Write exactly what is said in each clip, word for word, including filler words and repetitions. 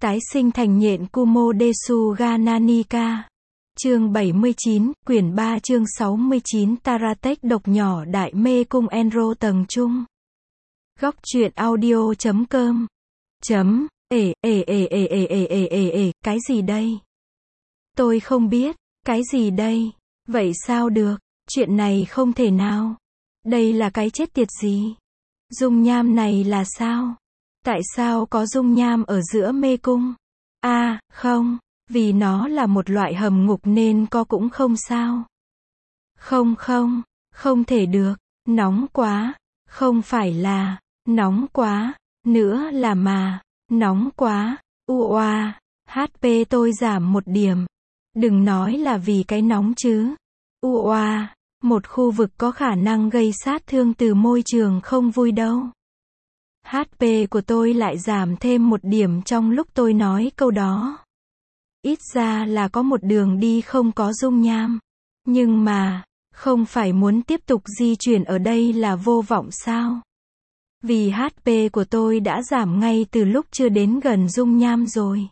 Tái sinh thành nhện Kumodesu Nanika. Chương bảy mươi chín, quyển ba chương sáu mươi chín Taratech độc nhỏ Đại Mê Cung Enro tầng trung. Góc truyện audio chấm com. Chấm, ê, ê, ê, ê, ê, ê, ê, ê, ê, cái gì đây? Tôi không biết, cái gì đây? Vậy sao được? Chuyện này không thể nào. Đây là cái chết tiệt gì? Dung nham này là sao? Tại sao có dung nham ở giữa mê cung? À, không, vì nó là một loại hầm ngục nên có cũng không sao. Không không, không thể được, nóng quá, không phải là, nóng quá, nữa là mà, nóng quá, u oa, hát pê tôi giảm một điểm. Đừng nói là vì cái nóng chứ. U oa, một khu vực có khả năng gây sát thương từ môi trường không vui đâu. hát pê của tôi lại giảm thêm một điểm trong lúc tôi nói câu đó. Ít ra là có một đường đi không có dung nham. Nhưng mà, không phải muốn tiếp tục di chuyển ở đây là vô vọng sao? Vì hát pê của tôi đã giảm ngay từ lúc chưa đến gần dung nham rồi.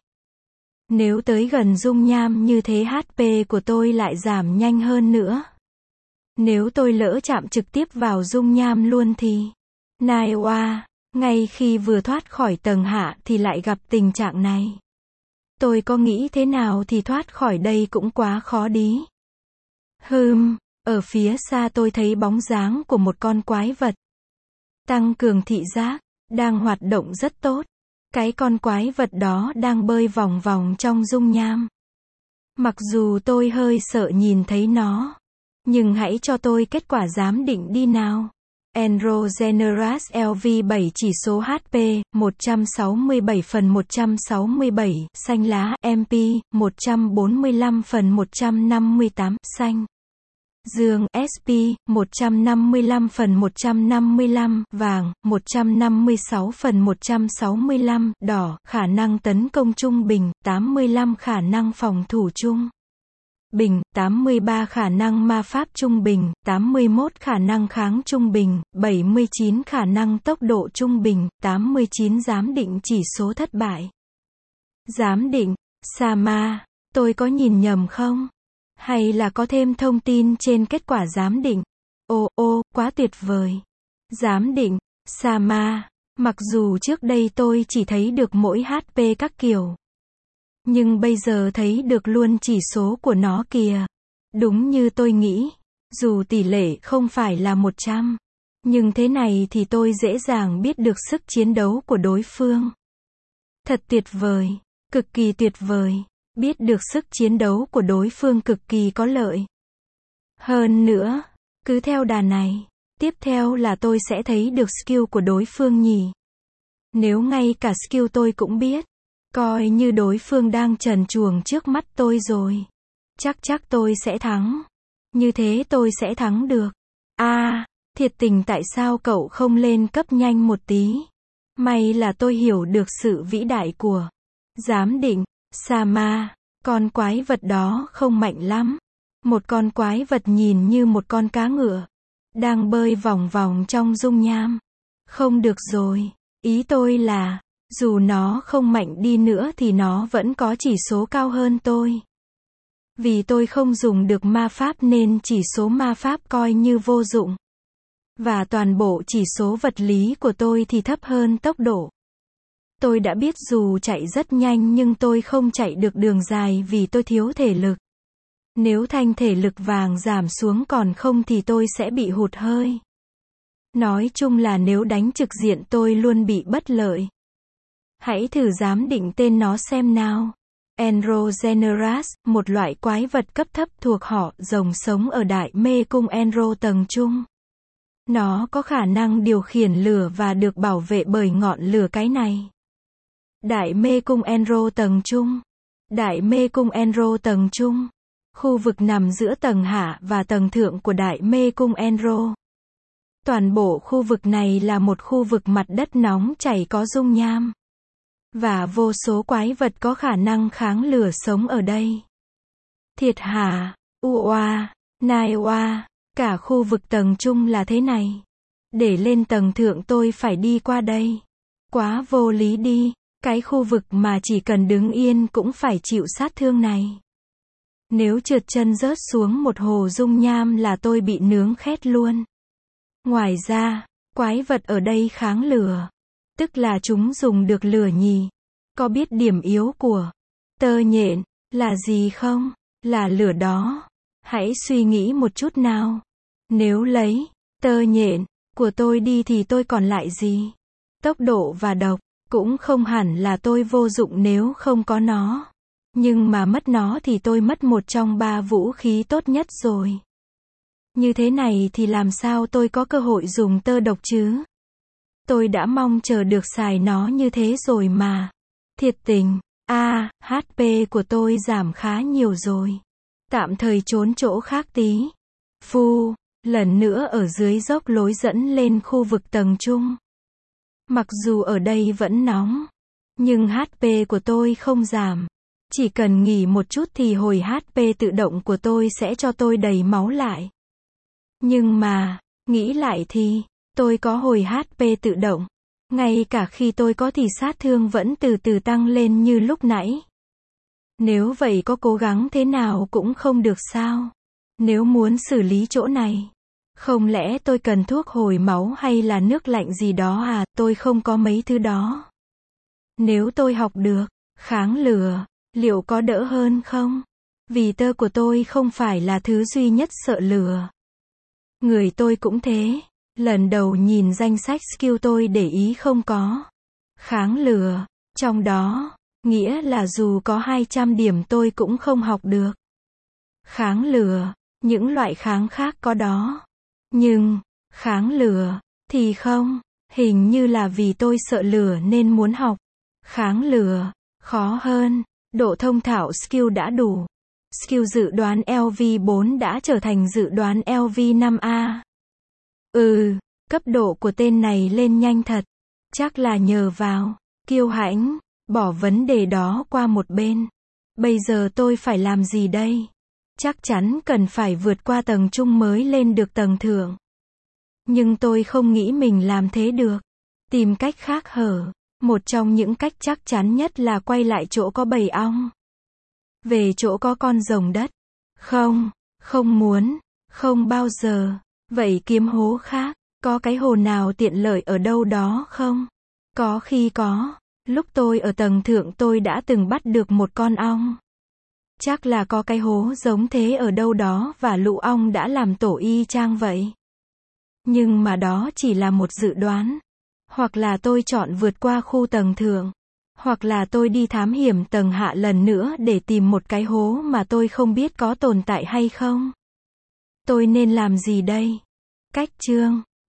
Nếu tới gần dung nham như thế hát pê của tôi lại giảm nhanh hơn nữa. Nếu tôi lỡ chạm trực tiếp vào dung nham luôn thì... Nai oa, ngay khi vừa thoát khỏi tầng hạ thì lại gặp tình trạng này. Tôi có nghĩ thế nào thì thoát khỏi đây cũng quá khó đi. Hừm, ở phía xa tôi thấy bóng dáng của một con quái vật. Tăng cường thị giác, đang hoạt động rất tốt. Cái con quái vật đó đang bơi vòng vòng trong dung nham. Mặc dù tôi hơi sợ nhìn thấy nó, nhưng hãy cho tôi kết quả giám định đi nào. Enrogenerus lờ vê bảy chỉ số hát pê, một trăm sáu mươi bảy phần một trăm sáu mươi bảy, xanh lá, em pê, một trăm bốn mươi lăm phần một trăm năm mươi tám, xanh. Dương, ét pê, một trăm năm mươi lăm phần một trăm năm mươi lăm, vàng, một trăm năm mươi sáu phần một trăm sáu mươi lăm, đỏ, khả năng tấn công trung bình, tám mươi lăm khả năng phòng thủ trung bình, tám mươi ba khả năng ma pháp trung bình, tám mươi mốt khả năng kháng trung bình, bảy mươi chín khả năng tốc độ trung bình, tám mươi chín giám định chỉ số thất bại. Giám định, Sama, tôi có nhìn nhầm không? Hay là có thêm thông tin trên kết quả giám định? Ô ô, quá tuyệt vời. Giám định, Sama, mặc dù trước đây tôi chỉ thấy được mỗi hát pê các kiểu. Nhưng bây giờ thấy được luôn chỉ số của nó kìa. Đúng như tôi nghĩ. Dù tỷ lệ không phải là một trăm. Nhưng thế này thì tôi dễ dàng biết được sức chiến đấu của đối phương. Thật tuyệt vời. Cực kỳ tuyệt vời. Biết được sức chiến đấu của đối phương cực kỳ có lợi. Hơn nữa, cứ theo đà này, tiếp theo là tôi sẽ thấy được skill của đối phương nhỉ. Nếu ngay cả skill tôi cũng biết, coi như đối phương đang trần truồng trước mắt tôi rồi. Chắc chắc tôi sẽ thắng. Như thế tôi sẽ thắng được. À, thiệt tình tại sao cậu không lên cấp nhanh một tí? May là tôi hiểu được sự vĩ đại của giám định. Sama, con quái vật đó không mạnh lắm. Một con quái vật nhìn như một con cá ngựa. Đang bơi vòng vòng trong dung nham. Không được rồi. Ý tôi là, dù nó không mạnh đi nữa thì nó vẫn có chỉ số cao hơn tôi. Vì tôi không dùng được ma pháp nên chỉ số ma pháp coi như vô dụng. Và toàn bộ chỉ số vật lý của tôi thì thấp hơn tốc độ. Tôi đã biết dù chạy rất nhanh nhưng tôi không chạy được đường dài vì tôi thiếu thể lực. Nếu thanh thể lực vàng giảm xuống còn không thì tôi sẽ bị hụt hơi. Nói chung là nếu đánh trực diện tôi luôn bị bất lợi. Hãy thử giám định tên nó xem nào. Enrogenerus, một loại quái vật cấp thấp thuộc họ rồng sống ở Đại Mê Cung Enro tầng trung. Nó có khả năng điều khiển lửa và được bảo vệ bởi ngọn lửa cái này. Đại Mê Cung Enro tầng trung. Đại Mê Cung Enro tầng trung. Khu vực nằm giữa tầng hạ và tầng thượng của Đại Mê Cung Enro. Toàn bộ khu vực này là một khu vực mặt đất nóng chảy có dung nham. Và vô số quái vật có khả năng kháng lửa sống ở đây. Thiệt hả? U oa, nai oa, cả khu vực tầng trung là thế này. Để lên tầng thượng tôi phải đi qua đây. Quá vô lý đi. Cái khu vực mà chỉ cần đứng yên cũng phải chịu sát thương này. Nếu trượt chân rớt xuống một hồ dung nham là tôi bị nướng khét luôn. Ngoài ra, quái vật ở đây kháng lửa. Tức là chúng dùng được lửa nhì. Có biết điểm yếu của tơ nhện là gì không? Là lửa đó. Hãy suy nghĩ một chút nào. Nếu lấy tơ nhện của tôi đi thì tôi còn lại gì? Tốc độ và độc. Cũng không hẳn là tôi vô dụng nếu không có nó. Nhưng mà mất nó thì tôi mất một trong ba vũ khí tốt nhất rồi. Như thế này thì làm sao tôi có cơ hội dùng tơ độc chứ? Tôi đã mong chờ được xài nó như thế rồi mà. Thiệt tình. A, à, hát pê của tôi giảm khá nhiều rồi. Tạm thời trốn chỗ khác tí. Phu, lần nữa ở dưới dốc lối dẫn lên khu vực tầng trung. Mặc dù ở đây vẫn nóng, nhưng hát pê của tôi không giảm. Chỉ cần nghỉ một chút thì hồi hát pê tự động của tôi sẽ cho tôi đầy máu lại. Nhưng mà, nghĩ lại thì, tôi có hồi hát pê tự động. Ngay cả khi tôi có thì sát thương vẫn từ từ tăng lên như lúc nãy. Nếu vậy có cố gắng thế nào cũng không được sao? Nếu muốn xử lý chỗ này, không lẽ tôi cần thuốc hồi máu hay là nước lạnh gì đó à? Tôi không có mấy thứ đó. Nếu tôi học được kháng lửa, liệu có đỡ hơn không? Vì tơ của tôi không phải là thứ duy nhất sợ lửa. Người tôi cũng thế. Lần đầu nhìn danh sách skill tôi để ý không có kháng lửa trong đó, nghĩa là dù có hai trăm điểm tôi cũng không học được kháng lửa. Những loại kháng khác có đó, nhưng kháng lửa thì không. Hình như là vì tôi sợ lửa nên muốn học kháng lửa. Khó hơn. Độ thông thạo skill đã đủ. Skill dự đoán L V bốn đã trở thành dự đoán L V năm A. Ừ, cấp độ của tên này lên nhanh thật. Chắc là nhờ vào kiêu hãnh. Bỏ vấn đề đó qua một bên. Bây giờ tôi phải làm gì đây? Chắc chắn cần phải vượt qua tầng trung mới lên được tầng thượng. Nhưng tôi không nghĩ mình làm thế được. Tìm cách khác hở. Một trong những cách chắc chắn nhất là quay lại chỗ có bầy ong. Về chỗ có con rồng đất. Không, không muốn, không bao giờ. Vậy kiếm hố khác. Có cái hồ nào tiện lợi ở đâu đó không? Có khi có. Lúc tôi ở tầng thượng tôi đã từng bắt được một con ong. Chắc là có cái hố giống thế ở đâu đó và lũ ong đã làm tổ y chang vậy. Nhưng mà đó chỉ là một dự đoán. Hoặc là tôi chọn vượt qua khu tầng thượng. Hoặc là tôi đi thám hiểm tầng hạ lần nữa để tìm một cái hố mà tôi không biết có tồn tại hay không. Tôi nên làm gì đây? Cách chương